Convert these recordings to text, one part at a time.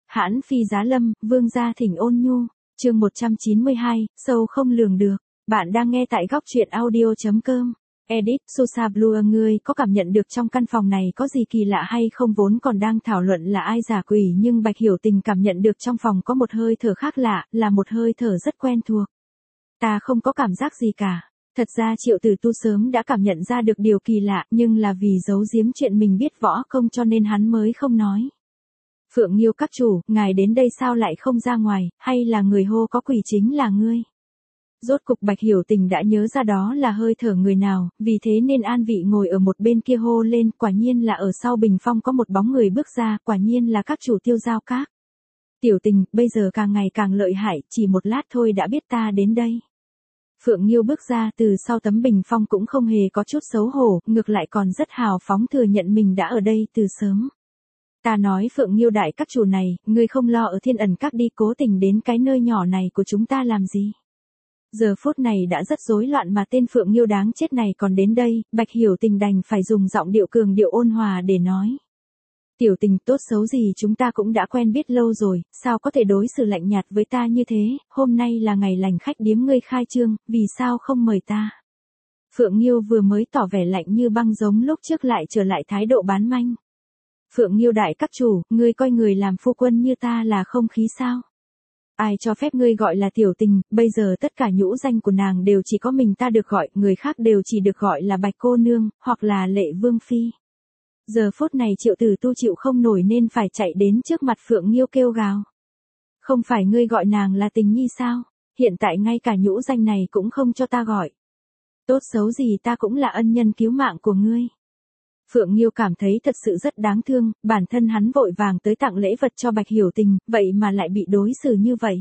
Hãn phi giá lâm, vương gia thỉnh ôn nhu, chương 192, sâu không lường được. Bạn đang nghe tại góc truyện audio.com. Edit, Sosa Blue, ngươi có cảm nhận được trong căn phòng này có gì kỳ lạ hay không? Vốn còn đang thảo luận là ai giả quỷ, nhưng Bạch Hiểu Tình cảm nhận được trong phòng có một hơi thở khác lạ, là một hơi thở rất quen thuộc. Ta không có cảm giác gì cả. Thật ra Triệu Tử Tu sớm đã cảm nhận ra được điều kỳ lạ, nhưng là vì giấu giếm chuyện mình biết võ công cho nên hắn mới không nói. Phượng Nghiêu các chủ, ngài đến đây sao lại không ra ngoài, hay là người hô có quỷ chính là ngươi? Rốt cục Bạch Hiểu Tình đã nhớ ra đó là hơi thở người nào, vì thế nên an vị ngồi ở một bên kia hô lên, quả nhiên là ở sau bình phong có một bóng người bước ra, quả nhiên là các chủ Tiêu Giao Các. Tiểu Tình, bây giờ càng ngày càng lợi hại, chỉ một lát thôi đã biết ta đến đây. Phượng Nghiêu bước ra từ sau tấm bình phong cũng không hề có chút xấu hổ, ngược lại còn rất hào phóng thừa nhận mình đã ở đây từ sớm. Ta nói Phượng Nghiêu đại các chủ này, ngươi không lo ở Thiên Ẩn Các đi, cố tình đến cái nơi nhỏ này của chúng ta làm gì? Giờ phút này đã rất rối loạn mà tên Phượng Nghiêu đáng chết này còn đến đây, Bạch Hiểu Tình đành phải dùng giọng điệu cường điệu ôn hòa để nói. Tiểu Tình, tốt xấu gì chúng ta cũng đã quen biết lâu rồi, sao có thể đối xử lạnh nhạt với ta như thế? Hôm nay là ngày lành khách điếm ngươi khai trương, vì sao không mời ta? Phượng Nghiêu vừa mới tỏ vẻ lạnh như băng giống lúc trước lại trở lại thái độ bán manh. Phượng Nghiêu đại các chủ, ngươi coi người làm phu quân như ta là không khí sao? Ai cho phép ngươi gọi là Tiểu Tình, bây giờ tất cả nhũ danh của nàng đều chỉ có mình ta được gọi, người khác đều chỉ được gọi là Bạch cô nương, hoặc là Lệ Vương phi. Giờ phút này Triệu Tử Tu chịu không nổi nên phải chạy đến trước mặt Phượng Nghiêu kêu gào. Không phải ngươi gọi nàng là Tình Nhi sao? Hiện tại ngay cả nhũ danh này cũng không cho ta gọi. Tốt xấu gì ta cũng là ân nhân cứu mạng của ngươi. Phượng Nghiêu cảm thấy thật sự rất đáng thương, bản thân hắn vội vàng tới tặng lễ vật cho Bạch Hiểu Tình, vậy mà lại bị đối xử như vậy.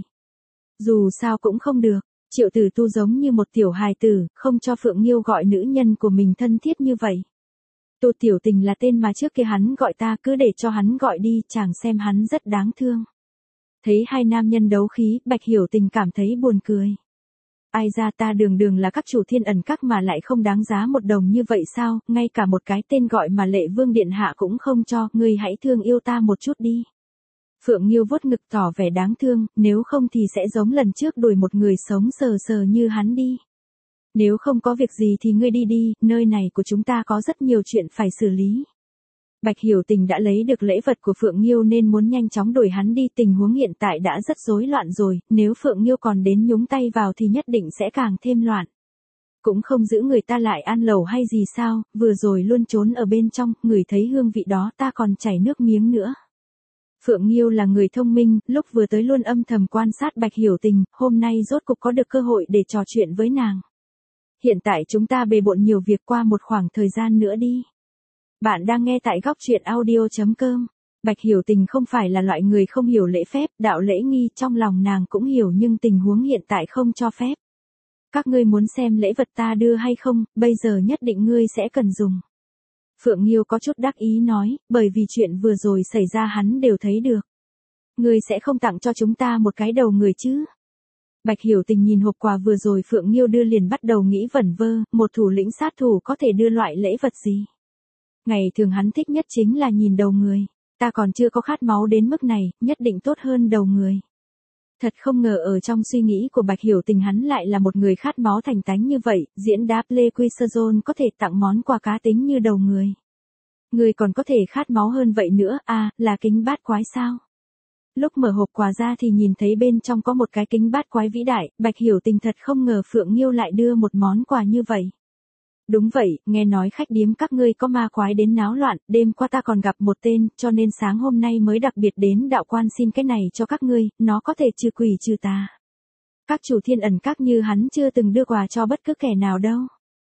Dù sao cũng không được, Triệu Tử Tu giống như một tiểu hài tử, không cho Phượng Nghiêu gọi nữ nhân của mình thân thiết như vậy. Tu Tiểu Tình là tên mà trước kia hắn gọi ta, cứ để cho hắn gọi đi, chàng xem hắn rất đáng thương. Thấy hai nam nhân đấu khí, Bạch Hiểu Tình cảm thấy buồn cười. Ai ra ta đường là các chủ Thiên Ẩn Các mà lại không đáng giá một đồng như vậy sao, ngay cả một cái tên gọi mà Lệ Vương điện hạ cũng không cho, ngươi hãy thương yêu ta một chút đi. Phượng Nghiêu vuốt ngực tỏ vẻ đáng thương, nếu không thì sẽ giống lần trước đuổi một người sống sờ sờ như hắn đi. Nếu không có việc gì thì ngươi đi đi, nơi này của chúng ta có rất nhiều chuyện phải xử lý. Bạch Hiểu Tình đã lấy được lễ vật của Phượng Nghiêu nên muốn nhanh chóng đuổi hắn đi, tình huống hiện tại đã rất rối loạn rồi, nếu Phượng Nghiêu còn đến nhúng tay vào thì nhất định sẽ càng thêm loạn. Cũng không giữ người ta lại ăn lẩu hay gì sao, vừa rồi luôn trốn ở bên trong, ngửi thấy hương vị đó ta còn chảy nước miếng nữa. Phượng Nghiêu là người thông minh, lúc vừa tới luôn âm thầm quan sát Bạch Hiểu Tình, hôm nay rốt cục có được cơ hội để trò chuyện với nàng. Hiện tại chúng ta bề bộn nhiều việc, qua một khoảng thời gian nữa đi. Bạn đang nghe tại góc truyện audio.com. Bạch Hiểu Tình không phải là loại người không hiểu lễ phép, đạo lễ nghi trong lòng nàng cũng hiểu nhưng tình huống hiện tại không cho phép. Các ngươi muốn xem lễ vật ta đưa hay không, bây giờ nhất định ngươi sẽ cần dùng. Phượng Nghiêu có chút đắc ý nói, bởi vì chuyện vừa rồi xảy ra hắn đều thấy được. Ngươi sẽ không tặng cho chúng ta một cái đầu người chứ? Bạch Hiểu Tình nhìn hộp quà vừa rồi Phượng Nghiêu đưa liền bắt đầu nghĩ vẩn vơ, một thủ lĩnh sát thủ có thể đưa loại lễ vật gì? Ngày thường hắn thích nhất chính là nhìn đầu người, ta còn chưa có khát máu đến mức này, nhất định tốt hơn đầu người. Thật không ngờ ở trong suy nghĩ của Bạch Hiểu Tình hắn lại là một người khát máu thành tánh như vậy, diễn đáp Lê Quy Sơ Dôn có thể tặng món quà cá tính như đầu người. Người còn có thể khát máu hơn vậy nữa, à, là kính bát quái sao? Lúc mở hộp quà ra thì nhìn thấy bên trong có một cái kính bát quái vĩ đại, Bạch Hiểu Tình thật không ngờ Phượng Nghiêu lại đưa một món quà như vậy. Đúng vậy, nghe nói khách điếm các ngươi có ma quái đến náo loạn, đêm qua ta còn gặp một tên, cho nên sáng hôm nay mới đặc biệt đến đạo quan xin cái này cho các ngươi, nó có thể trừ quỷ trừ tà. Các chủ Thiên Ẩn Các như hắn chưa từng đưa quà cho bất cứ kẻ nào đâu.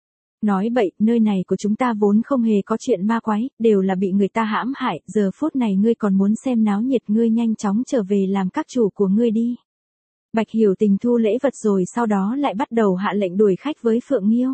Nói bậy, nơi này của chúng ta vốn không hề có chuyện ma quái, đều là bị người ta hãm hại, giờ phút này ngươi còn muốn xem náo nhiệt, ngươi nhanh chóng trở về làm các chủ của ngươi đi. Bạch Hiểu Tình thu lễ vật rồi sau đó lại bắt đầu hạ lệnh đuổi khách với Phượng Nghiêu.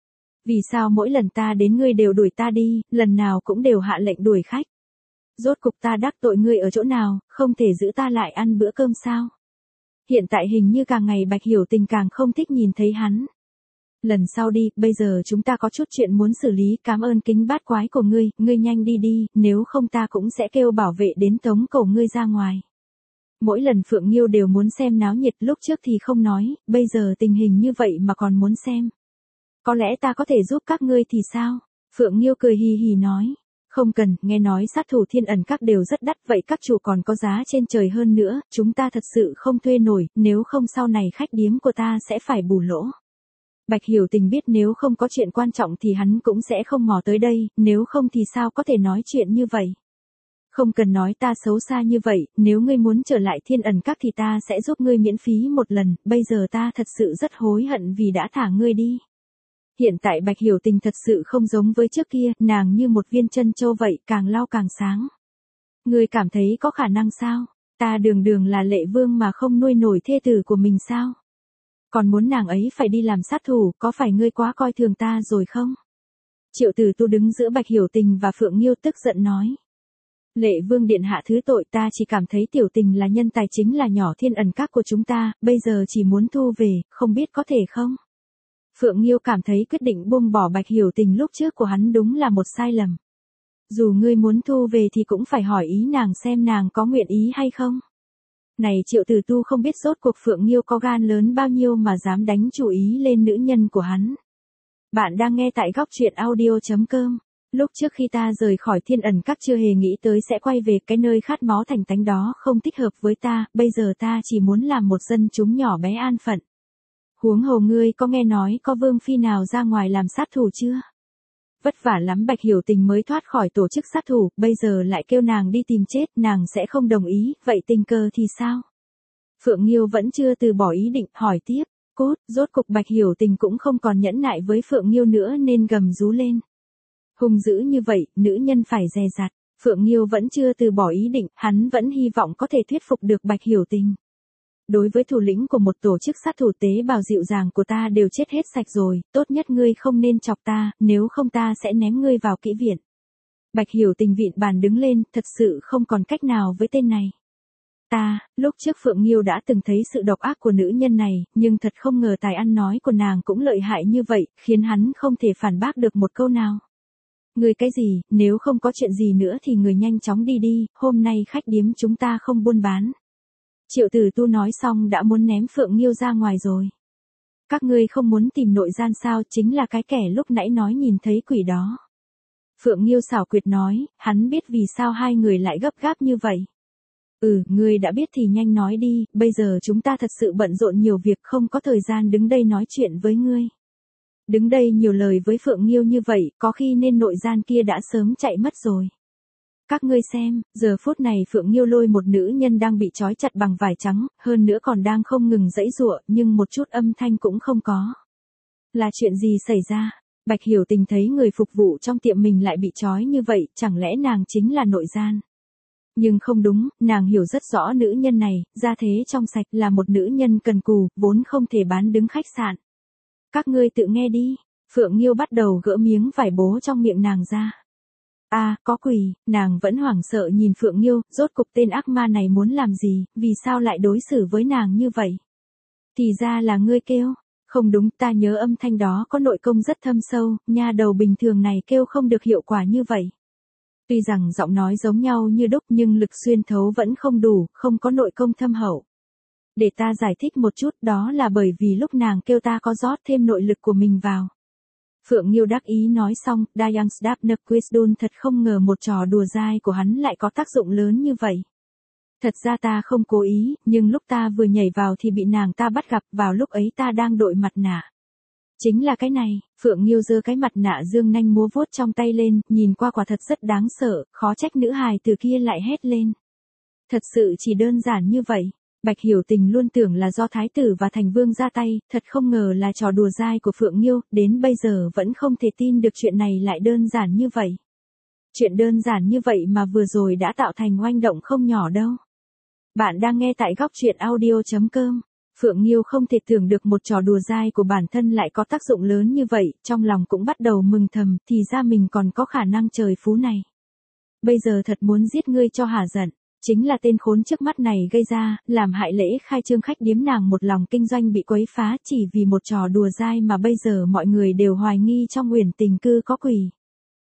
Vì sao mỗi lần ta đến ngươi đều đuổi ta đi, lần nào cũng đều hạ lệnh đuổi khách? Rốt cục ta đắc tội ngươi ở chỗ nào, không thể giữ ta lại ăn bữa cơm sao? Hiện tại hình như càng ngày Bạch Hiểu Tình càng không thích nhìn thấy hắn. Lần sau đi, bây giờ chúng ta có chút chuyện muốn xử lý, cảm ơn kính bát quái của ngươi, ngươi nhanh đi đi, nếu không ta cũng sẽ kêu bảo vệ đến tống cổ ngươi ra ngoài. Mỗi lần Phượng Nghiêu đều muốn xem náo nhiệt, lúc trước thì không nói, bây giờ tình hình như vậy mà còn muốn xem. Có lẽ ta có thể giúp các ngươi thì sao? Phượng Nghiêu cười hì hì nói. Không cần, nghe nói sát thủ Thiên Ẩn Các đều rất đắt, vậy các chủ còn có giá trên trời hơn nữa, chúng ta thật sự không thuê nổi, nếu không sau này khách điếm của ta sẽ phải bù lỗ. Bạch Hiểu Tình biết nếu không có chuyện quan trọng thì hắn cũng sẽ không mò tới đây, nếu không thì sao có thể nói chuyện như vậy. Không cần nói ta xấu xa như vậy, nếu ngươi muốn trở lại Thiên Ẩn Các thì ta sẽ giúp ngươi miễn phí một lần, bây giờ ta thật sự rất hối hận vì đã thả ngươi đi. Hiện tại Bạch Hiểu Tình thật sự không giống với trước kia, nàng như một viên chân châu vậy, càng lau càng sáng. Ngươi cảm thấy có khả năng sao? Ta đường đường là Lệ Vương mà không nuôi nổi thê tử của mình sao? Còn muốn nàng ấy phải đi làm sát thủ, có phải ngươi quá coi thường ta rồi không? Triệu Tử Tu đứng giữa Bạch Hiểu Tình và Phượng Nghiêu tức giận nói. Lệ Vương điện hạ thứ tội, ta chỉ cảm thấy Tiểu Tình là nhân tài chính là nhỏ Thiên Ẩn Các của chúng ta, bây giờ chỉ muốn thu về, không biết có thể không? Phượng Nghiêu cảm thấy quyết định buông bỏ Bạch Hiểu Tình lúc trước của hắn đúng là một sai lầm. Dù ngươi muốn thu về thì cũng phải hỏi ý nàng xem nàng có nguyện ý hay không. Này Triệu Tử Tu không biết rốt cuộc Phượng Nghiêu có gan lớn bao nhiêu mà dám đánh chủ ý lên nữ nhân của hắn. Bạn đang nghe tại góc truyện audio.com. Lúc trước khi ta rời khỏi Thiên Ẩn Các chưa hề nghĩ tới sẽ quay về cái nơi khát máu thành tánh đó, không thích hợp với ta, bây giờ ta chỉ muốn làm một dân chúng nhỏ bé an phận. Huống hồ ngươi có nghe nói có vương phi nào ra ngoài làm sát thủ chưa? Vất vả lắm Bạch Hiểu Tình mới thoát khỏi tổ chức sát thủ, bây giờ lại kêu nàng đi tìm chết, nàng sẽ không đồng ý, vậy tình cờ thì sao? Phượng Nghiêu vẫn chưa từ bỏ ý định, hỏi tiếp, cốt, rốt cục Bạch Hiểu Tình cũng không còn nhẫn nại với Phượng Nghiêu nữa nên gầm rú lên. Hung dữ như vậy, nữ nhân phải dè dặt, Phượng Nghiêu vẫn chưa từ bỏ ý định, hắn vẫn hy vọng có thể thuyết phục được Bạch Hiểu Tình. Đối với thủ lĩnh của một tổ chức sát thủ tế bào dịu dàng của ta đều chết hết sạch rồi, tốt nhất ngươi không nên chọc ta, nếu không ta sẽ ném ngươi vào kỹ viện. Bạch Hiểu Tình vịn bàn đứng lên, thật sự không còn cách nào với tên này. Lúc trước Phượng Nghiêu đã từng thấy sự độc ác của nữ nhân này, nhưng thật không ngờ tài ăn nói của nàng cũng lợi hại như vậy, khiến hắn không thể phản bác được một câu nào. Người cái gì, nếu không có chuyện gì nữa thì người nhanh chóng đi đi, hôm nay khách điếm chúng ta không buôn bán. Triệu Tử Tu nói xong đã muốn ném Phượng Nghiêu ra ngoài rồi. Các ngươi không muốn tìm nội gian sao, chính là cái kẻ lúc nãy nói nhìn thấy quỷ đó. Phượng Nghiêu xảo quyệt nói, hắn biết vì sao hai người lại gấp gáp như vậy. Ngươi đã biết thì nhanh nói đi, bây giờ chúng ta thật sự bận rộn nhiều việc không có thời gian đứng đây nói chuyện với ngươi. Đứng đây nhiều lời với Phượng Nghiêu như vậy, có khi nên nội gian kia đã sớm chạy mất rồi. Các ngươi xem, giờ phút này Phượng Nghiêu lôi một nữ nhân đang bị trói chặt bằng vải trắng, hơn nữa còn đang không ngừng giãy giụa, nhưng một chút âm thanh cũng không có. Là chuyện gì xảy ra? Bạch Hiểu Tình thấy người phục vụ trong tiệm mình lại bị trói như vậy, chẳng lẽ nàng chính là nội gian? Nhưng không đúng, nàng hiểu rất rõ nữ nhân này, gia thế trong sạch, là một nữ nhân cần cù, vốn không thể bán đứng khách sạn. Các ngươi tự nghe đi. Phượng Nghiêu bắt đầu gỡ miếng vải bố trong miệng nàng ra. Có quỷ, nàng vẫn hoảng sợ nhìn Phượng Nghiêu, rốt cục tên ác ma này muốn làm gì, vì sao lại đối xử với nàng như vậy? Thì ra là ngươi kêu. Không đúng, ta nhớ âm thanh đó có nội công rất thâm sâu, nha đầu bình thường này kêu không được hiệu quả như vậy. Tuy rằng giọng nói giống nhau như đúc nhưng lực xuyên thấu vẫn không đủ, không có nội công thâm hậu. Để ta giải thích một chút, đó là bởi vì lúc nàng kêu ta có rót thêm nội lực của mình vào. Phượng Nghiêu đắc ý nói xong, Dayang Sdapnep Quisdun thật không ngờ một trò đùa dai của hắn lại có tác dụng lớn như vậy. Thật ra ta không cố ý, nhưng lúc ta vừa nhảy vào thì bị nàng ta bắt gặp, vào lúc ấy ta đang đội mặt nạ. Chính là cái này, Phượng Nghiêu giơ cái mặt nạ dương nanh múa vuốt trong tay lên, nhìn qua quả thật rất đáng sợ, khó trách nữ hài từ kia lại hét lên. Thật sự chỉ đơn giản như vậy. Bạch Hiểu Tình luôn tưởng là do thái tử và thành vương ra tay, thật không ngờ là trò đùa dai của Phượng Nghiêu, đến bây giờ vẫn không thể tin được chuyện này lại đơn giản như vậy. Chuyện đơn giản như vậy mà vừa rồi đã tạo thành oanh động không nhỏ đâu. Bạn đang nghe tại góc truyện audio.com. Phượng Nghiêu không thể tưởng được một trò đùa dai của bản thân lại có tác dụng lớn như vậy, trong lòng cũng bắt đầu mừng thầm, thì ra mình còn có khả năng trời phú này. Bây giờ thật muốn giết ngươi cho hả giận. Chính là tên khốn trước mắt này gây ra, làm hại lễ khai trương khách điếm nàng một lòng kinh doanh bị quấy phá chỉ vì một trò đùa dai mà bây giờ mọi người đều hoài nghi trong Uyển Tình Cư có quỷ.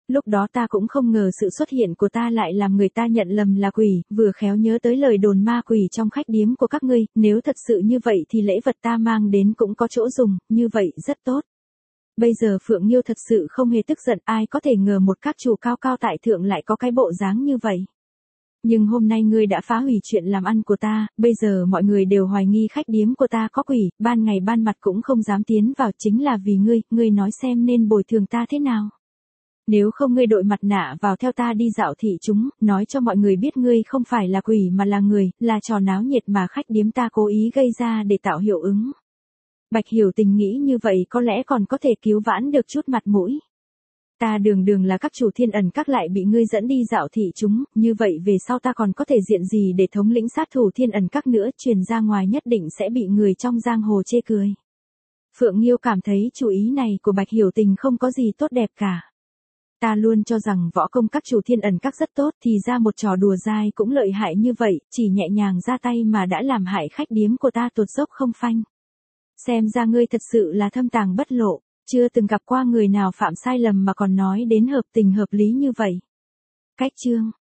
Lúc đó ta cũng không ngờ sự xuất hiện của ta lại làm người ta nhận lầm là quỷ, vừa khéo nhớ tới lời đồn ma quỷ trong khách điếm của các ngươi, nếu thật sự như vậy thì lễ vật ta mang đến cũng có chỗ dùng, như vậy rất tốt. Bây giờ Phượng Nghiêu thật sự không hề tức giận, ai có thể ngờ một các chủ cao cao tại thượng lại có cái bộ dáng như vậy. Nhưng hôm nay ngươi đã phá hủy chuyện làm ăn của ta, bây giờ mọi người đều hoài nghi khách điếm của ta có quỷ, ban ngày ban mặt cũng không dám tiến vào, chính là vì ngươi nói xem nên bồi thường ta thế nào. Nếu không ngươi đội mặt nạ vào theo ta đi dạo thị chúng, nói cho mọi người biết ngươi không phải là quỷ mà là người, là trò náo nhiệt mà khách điếm ta cố ý gây ra để tạo hiệu ứng. Bạch Hiểu Tình nghĩ như vậy có lẽ còn có thể cứu vãn được chút mặt mũi. Ta đường là các chủ thiên ẩn các lại bị ngươi dẫn đi dạo thị chúng, như vậy về sau ta còn có thể diện gì để thống lĩnh sát thủ thiên ẩn các nữa, truyền ra ngoài nhất định sẽ bị người trong giang hồ chê cười. Phượng Nghiêu cảm thấy chủ ý này của Bạch Hiểu Tình không có gì tốt đẹp cả. Ta luôn cho rằng võ công các chủ thiên ẩn các rất tốt, thì ra một trò đùa dai cũng lợi hại như vậy, chỉ nhẹ nhàng ra tay mà đã làm hại khách điếm của ta tụt dốc không phanh. Xem ra ngươi thật sự là thâm tàng bất lộ, chưa từng gặp qua người nào phạm sai lầm mà còn nói đến hợp tình hợp lý như vậy. Cách chương